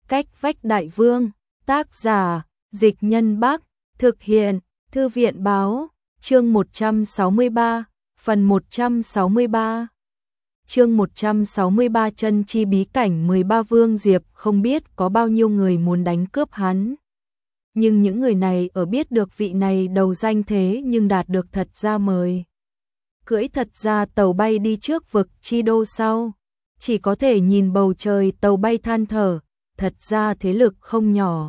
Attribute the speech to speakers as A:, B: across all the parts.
A: Cách vách đại vương, tác giả, Dịch Nhân Bắc, thực hiện, Thư viện báo, chương 163, phần 163. Chương 163 chân chi bí cảnh 13 Vương Diệp không biết có bao nhiêu người muốn đánh cướp hắn. Nhưng những người này ở biết được vị này đầu danh thế nhưng đạt được thật ra mời. Cưỡi thật ra tàu bay đi trước vực chi đô sau. Chỉ có thể nhìn bầu trời tàu bay than thở, thật ra thế lực không nhỏ.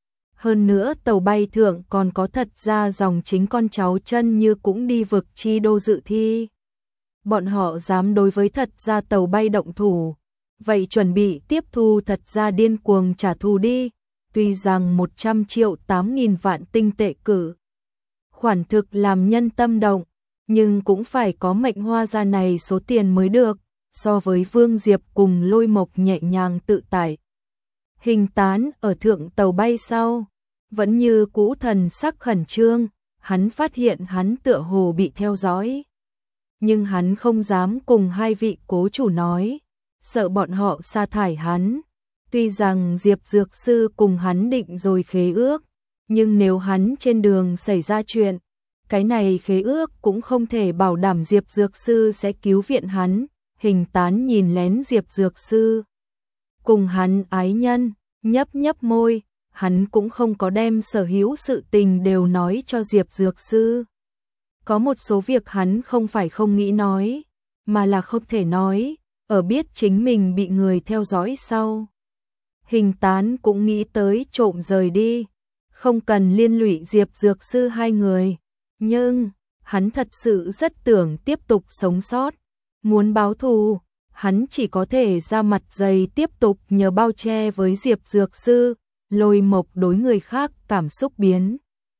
A: Hơn nữa tàu bay thượng còn có thật ra dòng chính con cháu chân như cũng đi vực chi đô dự thi. Bọn họ dám đối với thật ra tàu bay động thủ, vậy chuẩn bị tiếp thu thật ra điên cuồng trả thù đi. Tuy rằng 100 triệu 8.000 vạn tinh tệ cử khoản thực làm nhân tâm động, nhưng cũng phải có mệnh hoa ra này số tiền mới được. So với Vương Diệp cùng Lôi Mộc nhẹ nhàng tự tại, Hình Tán ở thượng tàu bay sau vẫn như cũ thần sắc khẩn trương. Hắn phát hiện hắn tựa hồ bị theo dõi, nhưng hắn không dám cùng hai vị cố chủ nói, sợ bọn họ sa thải hắn. Tuy rằng Diệp Dược Sư cùng hắn định rồi khế ước, nhưng nếu hắn trên đường xảy ra chuyện, cái này khế ước cũng không thể bảo đảm Diệp Dược Sư sẽ cứu viện hắn. Hình Tán nhìn lén Diệp Dược Sư cùng hắn ái nhân, nhấp nhấp môi. Hắn cũng không có đem sở hữu sự tình đều nói cho Diệp Dược Sư. Có một số việc hắn không phải không nghĩ nói, mà là không thể nói. Ở biết chính mình bị người theo dõi sau, Hình Tán cũng nghĩ tới trộm rời đi, không cần liên lụy Diệp Dược Sư hai người. Nhưng hắn thật sự rất tưởng tiếp tục sống sót. Muốn báo thù, hắn chỉ có thể ra mặt dày tiếp tục nhờ bao che với Diệp Dược Sư. Lôi Mộc đối người khác cảm xúc biến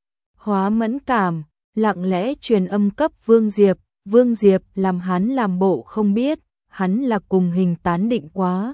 A: hóa mẫn cảm, lặng lẽ truyền âm cấp Vương Diệp. Vương Diệp làm hắn làm bộ không biết, hắn là cùng Hình Tán định quá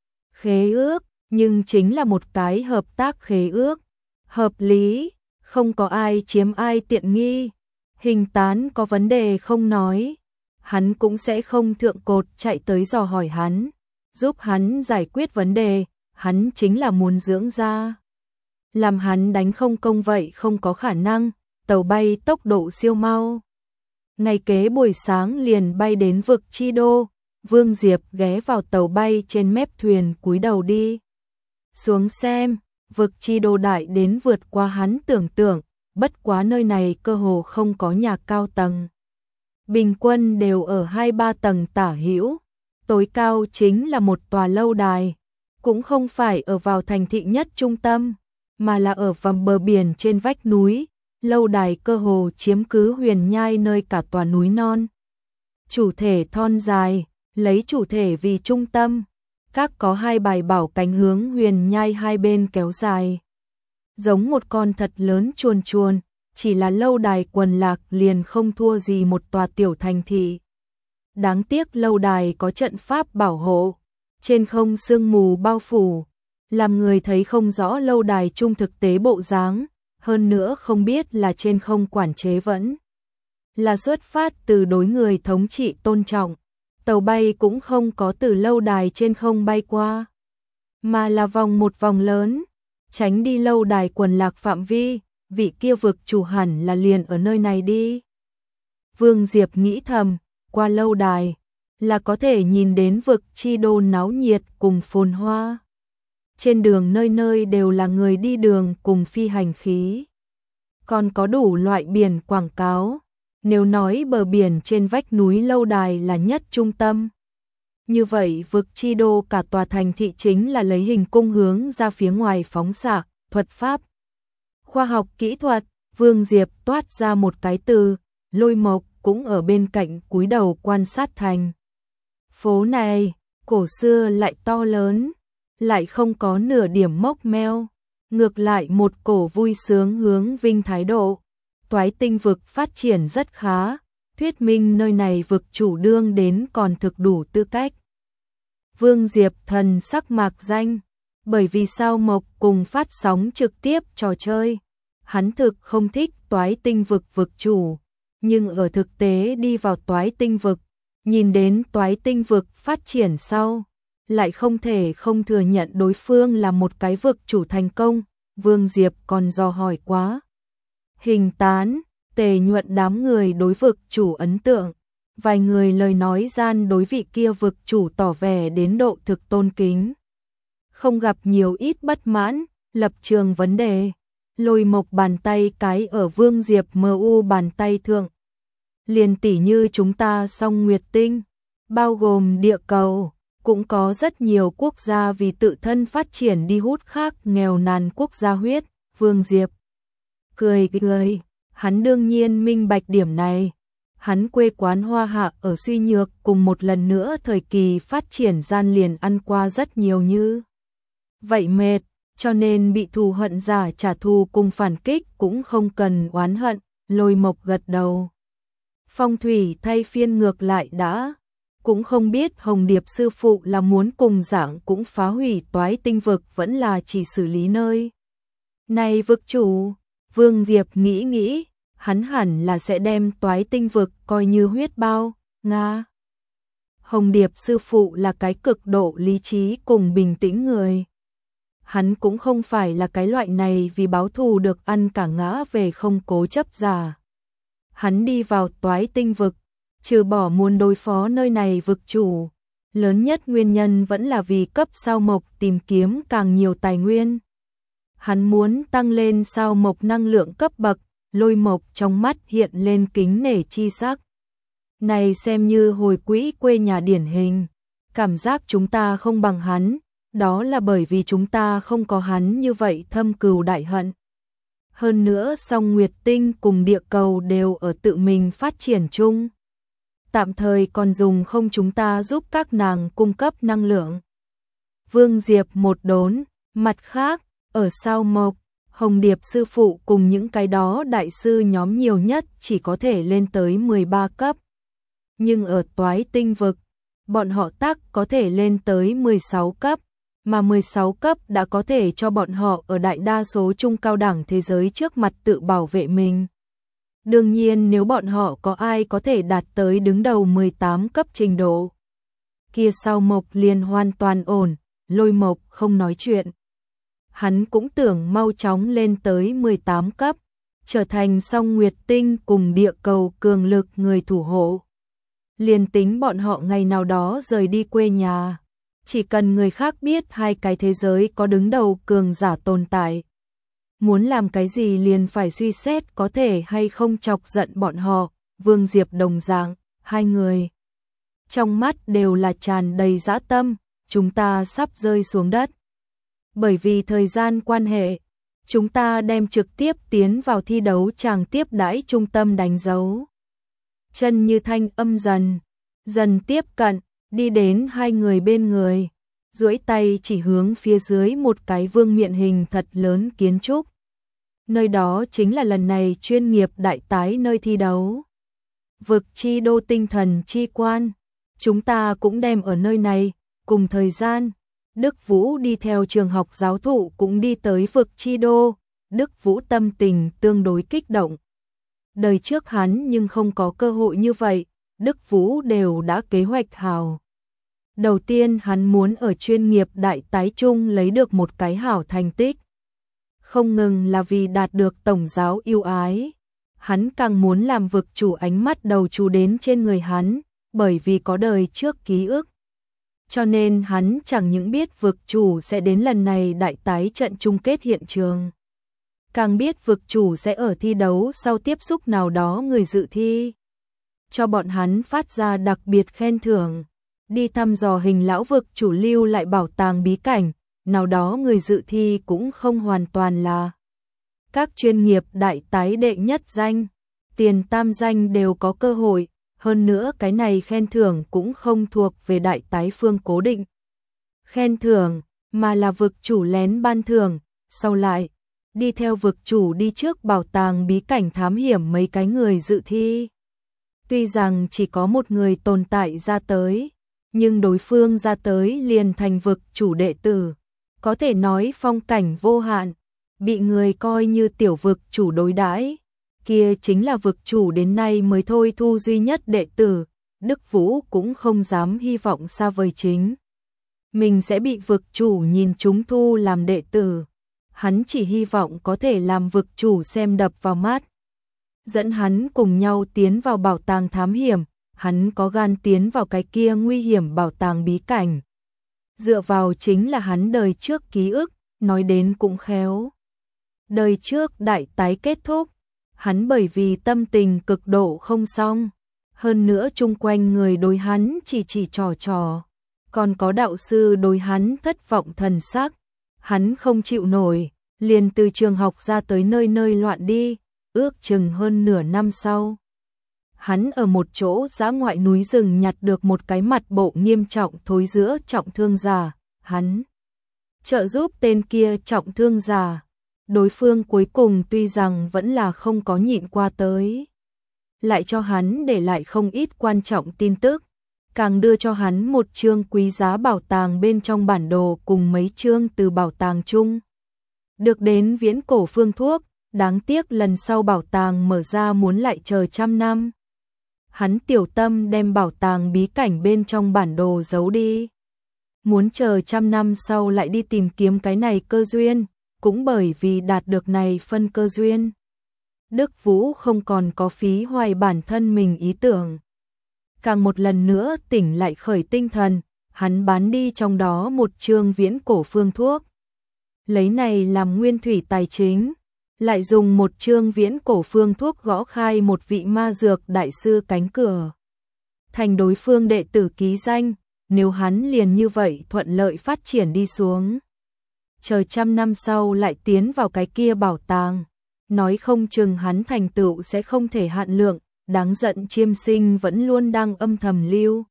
A: khế ước, nhưng chính là một cái hợp tác khế ước, hợp lý, không có ai chiếm ai tiện nghi. Hình Tán có vấn đề không nói, hắn cũng sẽ không thượng cột chạy tới dò hỏi hắn, giúp hắn giải quyết vấn đề. Hắn chính là muốn dưỡng ra, làm hắn đánh không công vậy không có khả năng. Tàu bay tốc độ siêu mau, ngày kế buổi sáng liền bay đến vực chi đô. Vương Diệp ghé vào tàu bay trên mép thuyền cúi đầu đi xuống xem. Vực chi đô đại đến vượt qua hắn tưởng tượng, bất quá nơi này cơ hồ không có nhà cao tầng, bình quân đều ở 2-3 tầng tả hữu. Tối cao chính là một tòa lâu đài, cũng không phải ở vào thành thị nhất trung tâm, mà là ở vòng bờ biển trên vách núi. Lâu đài cơ hồ chiếm cứ huyền nhai nơi cả tòa núi non. Chủ thể thon dài, lấy chủ thể vì trung tâm, các có hai bài bảo cánh hướng huyền nhai hai bên kéo dài, giống một con thật lớn chuồn chuồn. Chỉ là lâu đài quần lạc liền không thua gì một tòa tiểu thành thị. Đáng tiếc lâu đài có trận pháp bảo hộ, trên không sương mù bao phủ, làm người thấy không rõ lâu đài chung thực tế bộ dáng. Hơn nữa không biết là trên không quản chế vẫn là xuất phát từ đối người thống trị tôn trọng. Tàu bay cũng không có từ lâu đài trên không bay qua, mà là vòng một vòng lớn, tránh đi lâu đài quần lạc phạm vi. Vị kia vực chủ hẳn là liền ở nơi này đi. Vương Diệp nghĩ thầm, qua lâu đài là có thể nhìn đến vực chi đô náo nhiệt cùng phồn hoa. Trên đường nơi nơi đều là người đi đường cùng phi hành khí, còn có đủ loại biển quảng cáo. Nếu nói bờ biển trên vách núi lâu đài là nhất trung tâm, như vậy vực chi đô cả tòa thành thị chính là lấy hình cung hướng ra phía ngoài phóng xạ, thuật pháp, khoa học kỹ thuật. Vương Diệp toát ra một cái từ. Lôi Mộc cũng ở bên cạnh cúi đầu quan sát thành phố này, cổ xưa lại to lớn, lại không có nửa điểm mốc meo, ngược lại một cổ vui sướng hướng vinh thái độ. Toái tinh vực phát triển rất khá, thuyết minh nơi này vực chủ đương đến còn thực đủ tư cách. Vương Diệp thần sắc mạc danh, bởi vì sao Mộc cùng phát sóng trực tiếp trò chơi, hắn thực không thích toái tinh vực vực chủ, nhưng ở thực tế đi vào toái tinh vực, nhìn đến toái tinh vực phát triển sau, lại không thể không thừa nhận đối phương là một cái vực chủ thành công. Vương Diệp còn dò hỏi quá. Hình Tán, Tề Nhuận đám người đối vực chủ ấn tượng. Vài người lời nói gian đối vị kia vực chủ tỏ vẻ đến độ thực tôn kính. Không gặp nhiều ít bất mãn, lập trường vấn đề. Lôi Mộc bàn tay cái ở Vương Diệp MU bàn tay thượng. Liền tỉ như chúng ta song Nguyệt Tinh, bao gồm địa cầu, cũng có rất nhiều quốc gia vì tự thân phát triển đi hút khác nghèo nàn quốc gia huyết. Vương Diệp cười cười, hắn đương nhiên minh bạch điểm này. Hắn quê quán Hoa Hạ ở suy nhược cùng một lần nữa thời kỳ phát triển gian liền ăn qua rất nhiều như vậy mệt, cho nên bị thù hận giả trả thù cùng phản kích cũng không cần oán hận. Lôi Mộc gật đầu. Phong thủy thay phiên ngược lại đã, cũng không biết Hồng Điệp sư phụ là muốn cùng giảng cũng phá hủy Toái Tinh vực vẫn là chỉ xử lý nơi này vực chủ. Vương Diệp nghĩ, hắn hẳn là sẽ đem Toái Tinh vực coi như huyết bao. Nga. Hồng Điệp sư phụ là cái cực độ lý trí cùng bình tĩnh người. Hắn cũng không phải là cái loại này vì báo thù được ăn cả ngã về không cố chấp giả. Hắn đi vào Toái Tinh vực, trừ bỏ muốn đối phó nơi này vực chủ, lớn nhất nguyên nhân vẫn là vì cấp sao mộc tìm kiếm càng nhiều tài nguyên. Hắn muốn tăng lên sao mộc năng lượng cấp bậc. Lôi Mộc trong mắt hiện lên kính nể chi sắc. Này xem như hồi quỹ quê nhà điển hình. Cảm giác chúng ta không bằng hắn, đó là bởi vì chúng ta không có hắn như vậy thâm cừu đại hận. Hơn nữa song Nguyệt Tinh cùng địa cầu đều ở tự mình phát triển chung. Tạm thời còn dùng không chúng ta giúp các nàng cung cấp năng lượng. Vương Diệp một đốn, mặt khác, ở sao mộc, Hồng Điệp sư phụ cùng những cái đó đại sư nhóm nhiều nhất chỉ có thể lên tới 13 cấp. Nhưng ở Toái Tinh vực, bọn họ tác có thể lên tới 16 cấp, mà 16 cấp đã có thể cho bọn họ ở đại đa số trung cao đẳng thế giới trước mặt tự bảo vệ mình. Đương nhiên nếu bọn họ có ai có thể đạt tới đứng đầu 18 cấp trình độ, kia sao mộc liền hoàn toàn ổn. Lôi Mộc không nói chuyện. Hắn cũng tưởng mau chóng lên tới 18 cấp, trở thành song Nguyệt Tinh cùng địa cầu cường lực người thủ hộ. Liền tính bọn họ ngày nào đó rời đi quê nhà, chỉ cần người khác biết hai cái thế giới có đứng đầu cường giả tồn tại. Muốn làm cái gì liền phải suy xét có thể hay không chọc giận bọn họ. Vương Diệp đồng dạng, hai người trong mắt đều là tràn đầy dã tâm. Chúng ta sắp rơi xuống đất. Bởi vì thời gian quan hệ, chúng ta đem trực tiếp tiến vào thi đấu tràng tiếp đãi trung tâm đánh dấu. Chân Như thanh âm dần tiếp cận, đi đến hai người bên người, duỗi tay chỉ hướng phía dưới một cái vương miện hình thật lớn kiến trúc. Nơi đó chính là lần này chuyên nghiệp đại tái nơi thi đấu. Vực chi đô tinh thần chi quan, chúng ta cũng đem ở nơi này. Cùng thời gian, Đức Vũ đi theo trường học giáo thụ cũng đi tới vực chi đô. Đức Vũ tâm tình tương đối kích động. Đời trước hắn nhưng không có cơ hội như vậy, Đức Vũ đều đã kế hoạch hào. Đầu tiên hắn muốn ở chuyên nghiệp đại tái chung lấy được một cái hảo thành tích. Không ngừng là vì đạt được tổng giáo yêu ái. Hắn càng muốn làm vực chủ ánh mắt đầu chú đến trên người hắn, bởi vì có đời trước ký ức. Cho nên hắn chẳng những biết vực chủ sẽ đến lần này đại tái trận chung kết hiện trường. Càng biết vực chủ sẽ ở thi đấu sau tiếp xúc nào đó người dự thi. Cho bọn hắn phát ra đặc biệt khen thưởng. Đi thăm dò hình lão vực chủ lưu lại bảo tàng bí cảnh. Nào đó người dự thi cũng không hoàn toàn là các chuyên nghiệp đại tái đệ nhất danh. Tiền tam danh đều có cơ hội. Hơn nữa cái này khen thưởng cũng không thuộc về đại tái phương cố định khen thưởng, mà là vực chủ lén ban thưởng. Sau lại, đi theo vực chủ đi trước bảo tàng bí cảnh thám hiểm mấy cái người dự thi. Tuy rằng chỉ có một người tồn tại ra tới, nhưng đối phương ra tới liền thành vực chủ đệ tử. Có thể nói phong cảnh vô hạn, bị người coi như tiểu vực chủ đối đãi. Kia chính là vực chủ đến nay mới thôi thu duy nhất đệ tử. Đức Vũ cũng không dám hy vọng xa vời chính. mình sẽ bị vực chủ nhìn chúng thu làm đệ tử. Hắn chỉ hy vọng có thể làm vực chủ xem đập vào mắt. Dẫn hắn cùng nhau tiến vào bảo tàng thám hiểm, hắn có gan tiến vào cái kia nguy hiểm bảo tàng bí cảnh. Dựa vào chính là hắn đời trước ký ức, nói đến cũng khéo. Đời trước đại tái kết thúc, hắn bởi vì tâm tình cực độ không xong, hơn nữa chung quanh người đối hắn chỉ trò, còn có đạo sư đối hắn thất vọng thần sắc, hắn không chịu nổi, liền từ trường học ra tới nơi nơi loạn đi, ước chừng hơn nửa năm sau. Hắn ở một chỗ dã ngoại núi rừng nhặt được một cái mặt bộ nghiêm trọng thối rữa trọng thương giả, hắn trợ giúp tên kia trọng thương giả. Đối phương cuối cùng tuy rằng vẫn là không có nhịn qua tới, lại cho hắn để lại không ít quan trọng tin tức, càng đưa cho hắn một chương quý giá bảo tàng bên trong bản đồ cùng mấy chương từ bảo tàng chung. Được đến viễn cổ phương thuốc, đáng tiếc lần sau bảo tàng mở ra muốn lại chờ trăm năm. Hắn tiểu tâm đem bảo tàng bí cảnh bên trong bản đồ giấu đi. Muốn chờ trăm năm sau lại đi tìm kiếm cái này cơ duyên, cũng bởi vì đạt được này phân cơ duyên. Đức Vũ không còn có phí hoài bản thân mình ý tưởng. Càng một lần nữa tỉnh lại khởi tinh thần, hắn bán đi trong đó một chương viễn cổ phương thuốc. Lấy này làm nguyên thủy tài chính, lại dùng một chương viễn cổ phương thuốc gõ khai một vị ma dược đại sư cánh cửa. Thành đối phương đệ tử ký danh, nếu hắn liền như vậy thuận lợi phát triển đi xuống. Chờ trăm năm sau lại tiến vào cái kia bảo tàng, nói không chừng hắn thành tựu sẽ không thể hạn lượng, đáng giận Chiêm Sinh vẫn luôn đang âm thầm lưu.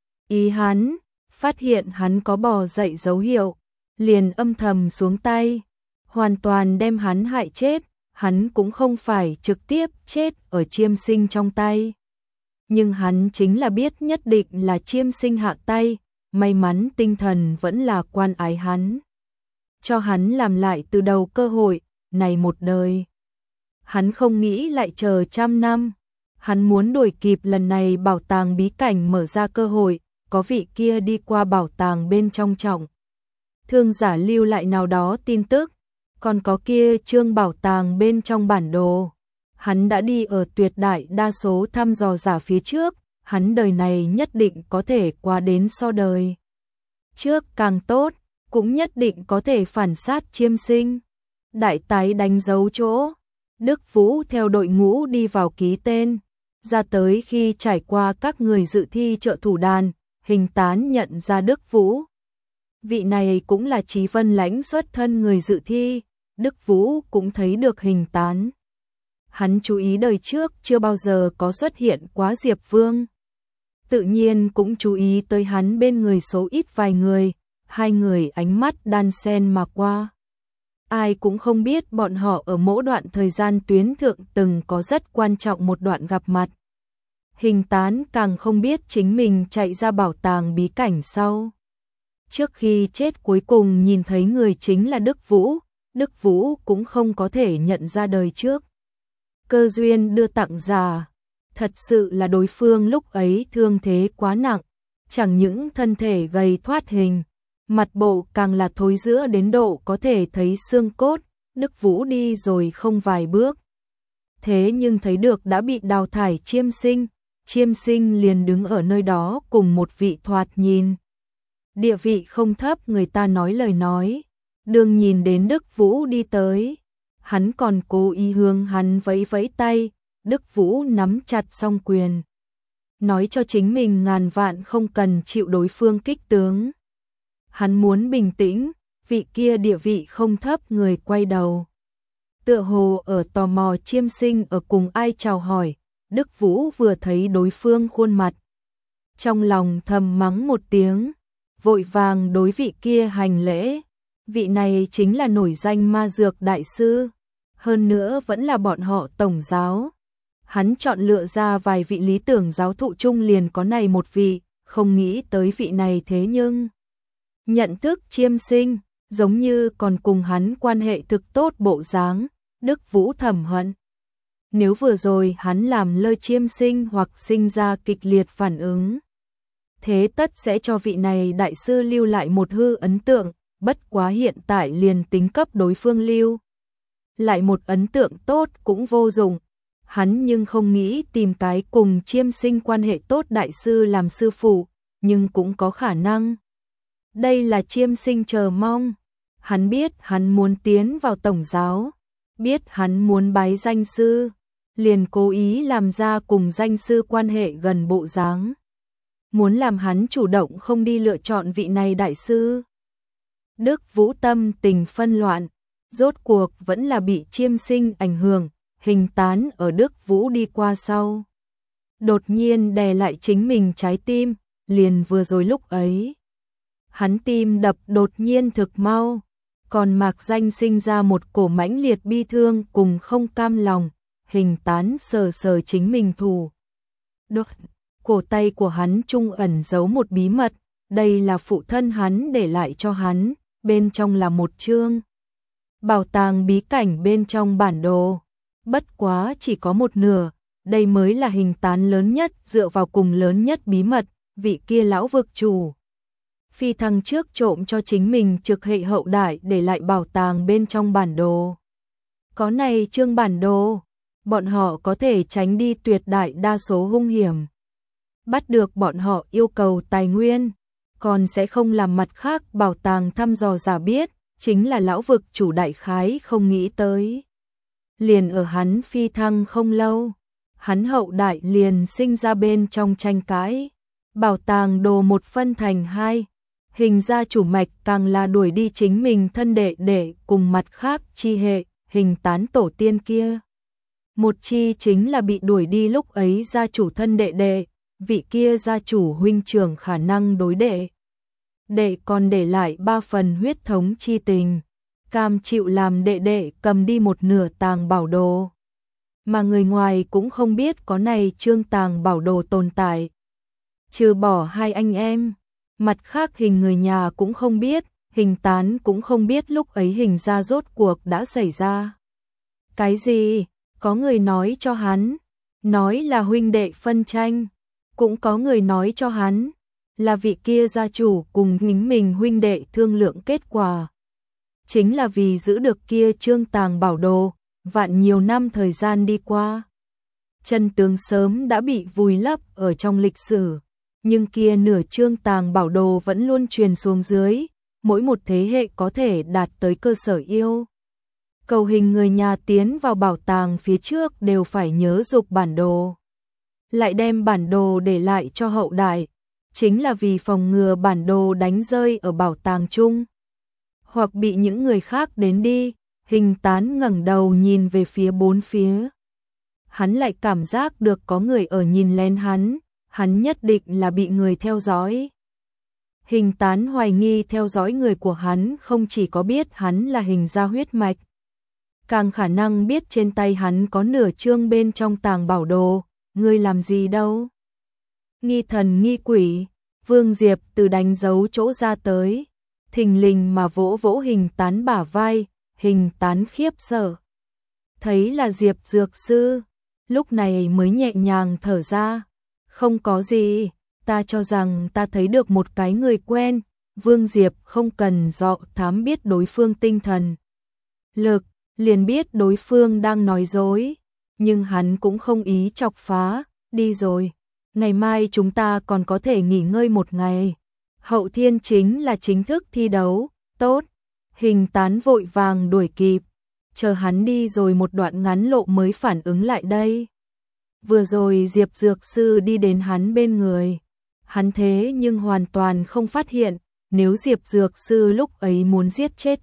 A: Ý hắn, phát hiện hắn có bò dậy dấu hiệu, liền âm thầm xuống tay, hoàn toàn đem hắn hại chết, hắn cũng không phải trực tiếp chết ở Chiêm Sinh trong tay. Nhưng hắn chính là biết nhất định là Chiêm Sinh hạ tay, may mắn tinh thần vẫn là quan ái hắn. Cho hắn làm lại từ đầu cơ hội, này một đời. Hắn không nghĩ lại chờ trăm năm, hắn muốn đuổi kịp lần này bảo tàng bí cảnh mở ra cơ hội, có vị kia đi qua bảo tàng bên trong trọng. Thương giả lưu lại nào đó tin tức, còn có kia chương bảo tàng bên trong bản đồ. Hắn đã đi ở tuyệt đại đa số thăm dò giả phía trước, hắn đời này nhất định có thể qua đến so đời trước càng tốt, cũng nhất định có thể phản sát Chiêm Sinh. Đại tái đánh dấu chỗ, Đức Vũ theo đội ngũ đi vào ký tên, ra tới khi trải qua các người dự thi trợ thủ đàn, Hình Tán nhận ra Đức Vũ. Vị này cũng là Chí Vân Lãnh xuất thân người dự thi, Đức Vũ cũng thấy được Hình Tán. Hắn chú ý đời trước chưa bao giờ có xuất hiện quá Diệp Vương. Tự nhiên cũng chú ý tới hắn bên người số ít vài người, hai người ánh mắt đan xen mà qua. Ai cũng không biết bọn họ ở mỗi đoạn thời gian tuyến thượng từng có rất quan trọng một đoạn gặp mặt. Hình Tán càng không biết chính mình chạy ra bảo tàng bí cảnh sau. Trước khi chết cuối cùng nhìn thấy người chính là Đức Vũ cũng không có thể nhận ra đời trước. Cơ duyên đưa tặng giả, thật sự là đối phương lúc ấy thương thế quá nặng, chẳng những thân thể gầy thoát hình, mặt bộ càng là thối rữa đến độ có thể thấy xương cốt, Đức Vũ đi rồi không vài bước. Thế nhưng thấy được đã bị đào thải Chiêm Sinh liền đứng ở nơi đó cùng một vị thoạt nhìn. Địa vị không thấp người ta nói lời nói, đừng nhìn đến Đức Vũ đi tới. Hắn còn cố ý hướng hắn vẫy vẫy tay, Đức Vũ nắm chặt song quyền. Nói cho chính mình ngàn vạn không cần chịu đối phương kích tướng. Hắn muốn bình tĩnh, vị kia địa vị không thấp người quay đầu. Tựa hồ ở tò mò Chiêm Sinh ở cùng ai chào hỏi, Đức Vũ vừa thấy đối phương khuôn mặt. Trong lòng thầm mắng một tiếng, vội vàng đối vị kia hành lễ. Vị này chính là nổi danh ma dược đại sư, hơn nữa vẫn là bọn họ tổng giáo. Hắn chọn lựa ra vài vị lý tưởng giáo thụ chung liền có này một vị, không nghĩ tới vị này thế nhưng nhận thức Chiêm Sinh, giống như còn cùng hắn quan hệ thực tốt bộ dáng, Đức Vũ thầm hận. Nếu vừa rồi hắn làm lơ Chiêm Sinh hoặc sinh ra kịch liệt phản ứng, thế tất sẽ cho vị này đại sư lưu lại một hư ấn tượng, bất quá hiện tại liền tính cấp đối phương lưu lại một ấn tượng tốt cũng vô dụng. Hắn nhưng không nghĩ tìm cái cùng Chiêm Sinh quan hệ tốt đại sư làm sư phụ, nhưng cũng có khả năng. Đây là Chiêm Sinh chờ mong. Hắn biết hắn muốn tiến vào tổng giáo, biết hắn muốn bái danh sư, liền cố ý làm ra cùng danh sư quan hệ gần bộ dáng. Muốn làm hắn chủ động không đi lựa chọn vị này đại sư. Đức Vũ tâm tình phân loạn, rốt cuộc vẫn là bị Chiêm Sinh ảnh hưởng, Hình Tán ở Đức Vũ đi qua sau. Đột nhiên đè lại chính mình trái tim, liền vừa rồi lúc ấy. Hắn tim đập đột nhiên thực mau, còn Mạc Danh sinh ra một cổ mãnh liệt bi thương cùng không cam lòng, Hình Tán sờ sờ chính mình thủ. Đột, cổ tay của hắn trung ẩn giấu một bí mật, đây là phụ thân hắn để lại cho hắn, bên trong là một chương bảo tàng bí cảnh bên trong bản đồ. Bất quá chỉ có một nửa, đây mới là Hình Tán lớn nhất dựa vào cùng lớn nhất bí mật, vị kia lão vực chủ. Phi thăng trước trộm cho chính mình trực hệ hậu đại để lại bảo tàng bên trong bản đồ. Có này chương bản đồ, bọn họ có thể tránh đi tuyệt đại đa số hung hiểm. Bắt được bọn họ yêu cầu tài nguyên, còn sẽ không làm mặt khác bảo tàng thăm dò giả biết, chính là lão vực chủ đại khái không nghĩ tới. Liền ở hắn phi thăng không lâu, hắn hậu đại liền sinh ra bên trong tranh cãi. Bảo tàng đồ một phân thành hai, Hình gia chủ mạch càng là đuổi đi chính mình thân đệ đệ cùng mặt khác chi hệ, Hình Tán tổ tiên kia. Một chi chính là bị đuổi đi lúc ấy gia chủ thân đệ đệ, vị kia gia chủ huynh trưởng khả năng đối đệ. Đệ còn để lại 3 phần huyết thống chi tình, cam chịu làm đệ đệ cầm đi một nửa tàng bảo đồ. Mà người ngoài cũng không biết có này chương tàng bảo đồ tồn tại. Trừ bỏ hai anh em, mặt khác Hình người nhà cũng không biết, Hình Tán cũng không biết lúc ấy Hình gia rốt cuộc đã xảy ra. Cái gì? Có người nói cho hắn, nói là huynh đệ phân tranh, cũng có người nói cho hắn, là vị kia gia chủ cùng chính mình huynh đệ thương lượng kết quả. Chính là vì giữ được kia chương tàng bảo đồ, vạn nhiều năm thời gian đi qua. Chân tướng sớm đã bị vùi lấp ở trong lịch sử, nhưng kia nửa chương tàng bảo đồ vẫn luôn truyền xuống dưới, mỗi một thế hệ có thể đạt tới cơ sở yêu. Cầu Hình người nhà tiến vào bảo tàng phía trước đều phải nhớ dục bản đồ. Lại đem bản đồ để lại cho hậu đại, chính là vì phòng ngừa bản đồ đánh rơi ở bảo tàng chung. Hoặc bị những người khác đến đi, Hình Tán ngẩng đầu nhìn về phía bốn phía. Hắn lại cảm giác được có người ở nhìn lén hắn nhất định là bị người theo dõi. Hình Tán hoài nghi theo dõi người của hắn không chỉ có biết hắn là Hình gia huyết mạch, càng khả năng biết trên tay hắn có nửa chương bên trong tàng bảo đồ, ngươi làm gì đâu. Nghi thần nghi quỷ, Vương Diệp từ đánh dấu chỗ ra tới, thình lình mà vỗ vỗ Hình Tán bả vai, Hình Tán khiếp sợ. Thấy là Diệp dược sư, lúc này mới nhẹ nhàng thở ra, không có gì, ta cho rằng ta thấy được một cái người quen. Vương Diệp không cần dọ thám biết đối phương tinh thần lực, liền biết đối phương đang nói dối, nhưng hắn cũng không ý chọc phá, đi rồi, ngày mai chúng ta còn có thể nghỉ ngơi một ngày, hậu thiên chính là chính thức thi đấu, tốt. Hình Tán vội vàng đuổi kịp, chờ hắn đi rồi một đoạn ngắn lộ mới phản ứng lại đây. Vừa rồi Diệp dược sư đi đến hắn bên người, hắn thế nhưng hoàn toàn không phát hiện, nếu Diệp dược sư lúc ấy muốn giết chết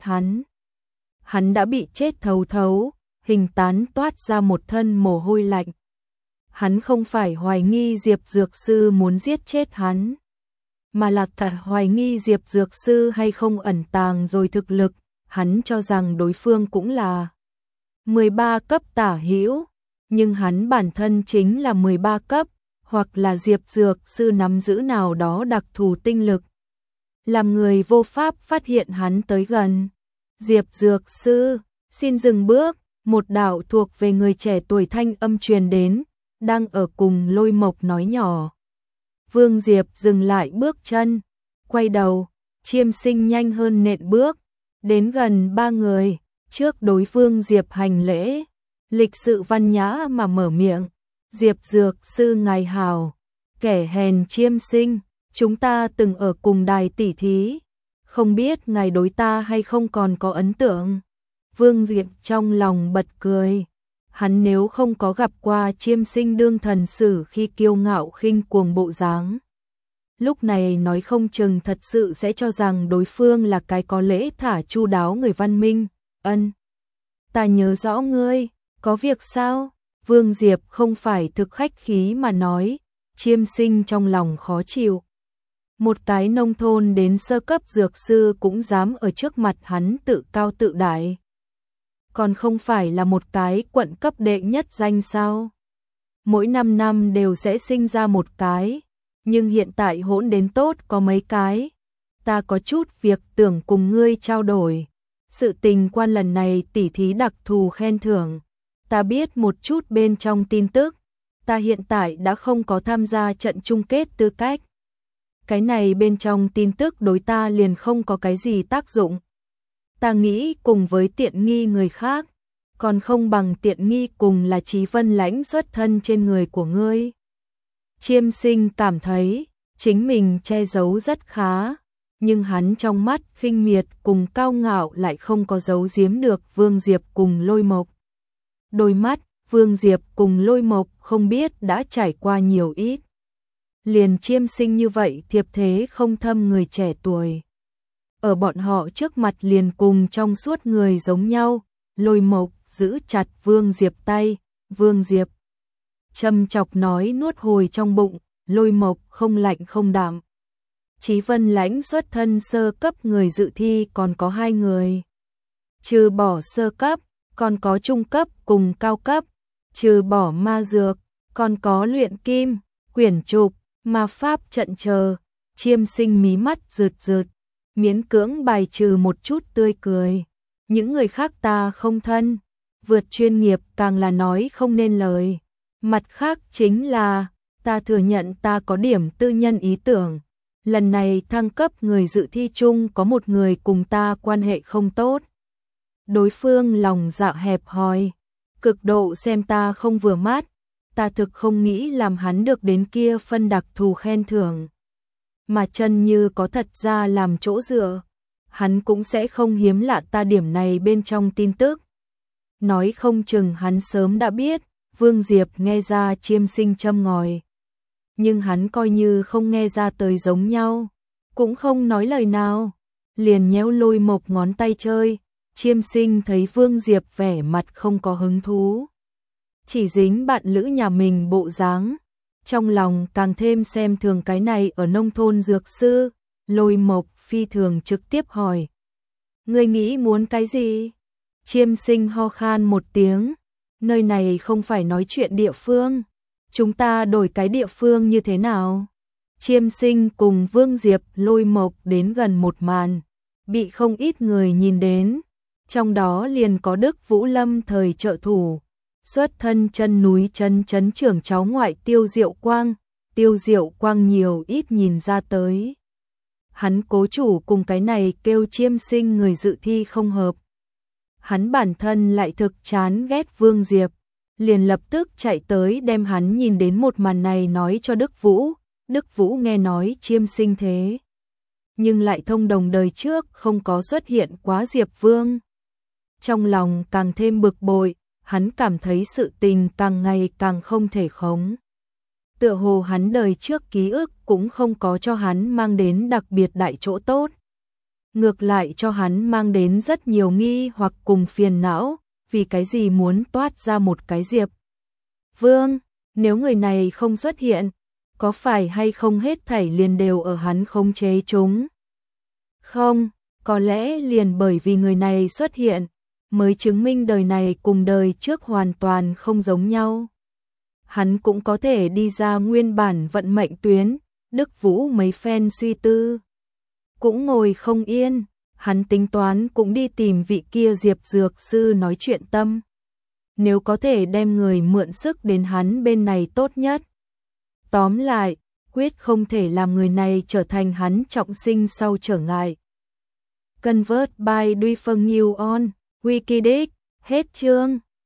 A: hắn đã bị chết thấu thấu. Hình Tán toát ra một thân mồ hôi lạnh. Hắn không phải hoài nghi Diệp dược sư muốn giết chết hắn, mà là hoài nghi Diệp dược sư hay không ẩn tàng rồi thực lực, hắn cho rằng đối phương cũng là 13 cấp tả hữu, nhưng hắn bản thân chính là 13 cấp, hoặc là Diệp dược sư nắm giữ nào đó đặc thù tinh lực, làm người vô pháp phát hiện hắn tới gần. Diệp dược sư, xin dừng bước, một đạo thuộc về người trẻ tuổi thanh âm truyền đến, đang ở cùng Lôi Mộc nói nhỏ. Vương Diệp dừng lại bước chân, quay đầu, Chiêm Sinh nhanh hơn nện bước, đến gần ba người, trước đối Vương Diệp hành lễ, lịch sự văn nhã mà mở miệng, Diệp Dược sư ngài hào, kẻ hèn Chiêm Sinh, chúng ta từng ở cùng đài tỉ thí, không biết ngài đối ta hay không còn có ấn tượng. Vương Diệp trong lòng bật cười, hắn nếu không có gặp qua Chiêm Sinh đương thần sử khi kiêu ngạo khinh cuồng bộ dáng, lúc này nói không chừng thật sự sẽ cho rằng đối phương là cái có lễ thả chu đáo người văn minh. Ân, ta nhớ rõ ngươi, có việc sao? Vương Diệp không phải thực khách khí mà nói, Chiêm Sinh trong lòng khó chịu. Một cái nông thôn đến sơ cấp dược sư cũng dám ở trước mặt hắn tự cao tự đại. Còn không phải là một cái quận cấp đệ nhất danh sao? Mỗi 5 năm đều sẽ sinh ra một cái, nhưng hiện tại hỗn đến tốt có mấy cái. Ta có chút việc tưởng cùng ngươi trao đổi. Sự tình quan lần này tỉ thí đặc thù khen thưởng. Ta biết một chút bên trong tin tức. Ta hiện tại đã không có tham gia trận chung kết tư cách. Cái này bên trong tin tức đối ta liền không có cái gì tác dụng. Ta nghĩ cùng với tiện nghi người khác, còn không bằng tiện nghi cùng là Chí Vân Lãnh xuất thân trên người của ngươi. Chiêm Sinh cảm thấy chính mình che giấu rất khá, nhưng hắn trong mắt khinh miệt cùng cao ngạo lại không có giấu giếm được Vương Diệp cùng Lôi Mộc. Đôi mắt Vương Diệp cùng Lôi Mộc không biết đã trải qua nhiều ít. Liền Chiêm Sinh như vậy thiệp thế không thâm người trẻ tuổi. Ở bọn họ trước mặt liền cùng trong suốt người giống nhau, Lôi Mộc giữ chặt Vương Diệp tay, Vương Diệp châm chọc nói nuốt hồi trong bụng, Lôi Mộc không lạnh không đạm. Chí Vân Lãnh xuất thân sơ cấp người dự thi còn có 2 người. Trừ bỏ sơ cấp, còn có trung cấp cùng cao cấp. Trừ bỏ ma dược, còn có luyện kim, quyển trục, ma pháp trận chờ. Chiêm Sinh mí mắt rượt rượt, miễn cưỡng bài trừ một chút tươi cười. Những người khác ta không thân, vượt chuyên nghiệp càng là nói không nên lời. Mặt khác chính là, ta thừa nhận ta có điểm tư nhân ý tưởng. Lần này thăng cấp người dự thi chung có một người cùng ta quan hệ không tốt. Đối phương lòng dạ hẹp hòi, cực độ xem ta không vừa mắt. Ta thực không nghĩ làm hắn được đến kia phân đặc thù khen thưởng. Mà chân như có thật ra làm chỗ dựa, hắn cũng sẽ không hiếm lạ ta điểm này bên trong tin tức. Nói không chừng hắn sớm đã biết. Vương Diệp nghe ra Chiêm Sinh châm ngòi, nhưng hắn coi như không nghe ra tới giống nhau, cũng không nói lời nào, liền nhéo Lôi Mộc ngón tay chơi. Chiêm Sinh thấy Vương Diệp vẻ mặt không có hứng thú, chỉ dính bạn lữ nhà mình bộ dáng, trong lòng càng thêm xem thường cái này ở nông thôn dược sư. Lôi Mộc phi thường trực tiếp hỏi, ngươi nghĩ muốn cái gì? Chiêm Sinh ho khan một tiếng, nơi này không phải nói chuyện địa phương, chúng ta đổi cái địa phương như thế nào? Chiêm Sinh cùng Vương Diệp Lôi Mộc đến gần một màn, bị không ít người nhìn đến, trong đó liền có Đức Vũ Lâm thời trợ thủ, xuất thân chân núi chân chấn trưởng cháu ngoại Tiêu Diệu Quang. Tiêu Diệu Quang nhiều ít nhìn ra tới, hắn cố chủ cùng cái này kêu Chiêm Sinh người dự thi không hợp. Hắn bản thân lại thực chán ghét Vương Diệp, liền lập tức chạy tới đem hắn nhìn đến một màn này nói cho Đức Vũ. Đức Vũ nghe nói Chiêm Sinh thế, nhưng lại thông đồng đời trước không có xuất hiện quá Diệp Vương. Trong lòng càng thêm bực bội, hắn cảm thấy sự tình càng ngày càng không thể khống. Tựa hồ hắn đời trước ký ức cũng không có cho hắn mang đến đặc biệt đại chỗ tốt. Ngược lại cho hắn mang đến rất nhiều nghi hoặc cùng phiền não, vì cái gì muốn toát ra một cái Diệp Vương, nếu người này không xuất hiện, có phải hay không hết thảy liền đều ở hắn khống chế chúng? Không, có lẽ liền bởi vì người này xuất hiện, mới chứng minh đời này cùng đời trước hoàn toàn không giống nhau. Hắn cũng có thể đi ra nguyên bản vận mệnh tuyến. Đức Vũ mấy phen suy tư, cũng ngồi không yên, hắn tính toán cũng đi tìm vị kia Diệp Dược sư nói chuyện tâm. Nếu có thể đem người mượn sức đến hắn bên này tốt nhất. Tóm lại, quyết không thể làm người này trở thành hắn trọng sinh sau trở ngại. Convert by Duy Phân New on Wikileaks. Hết chương.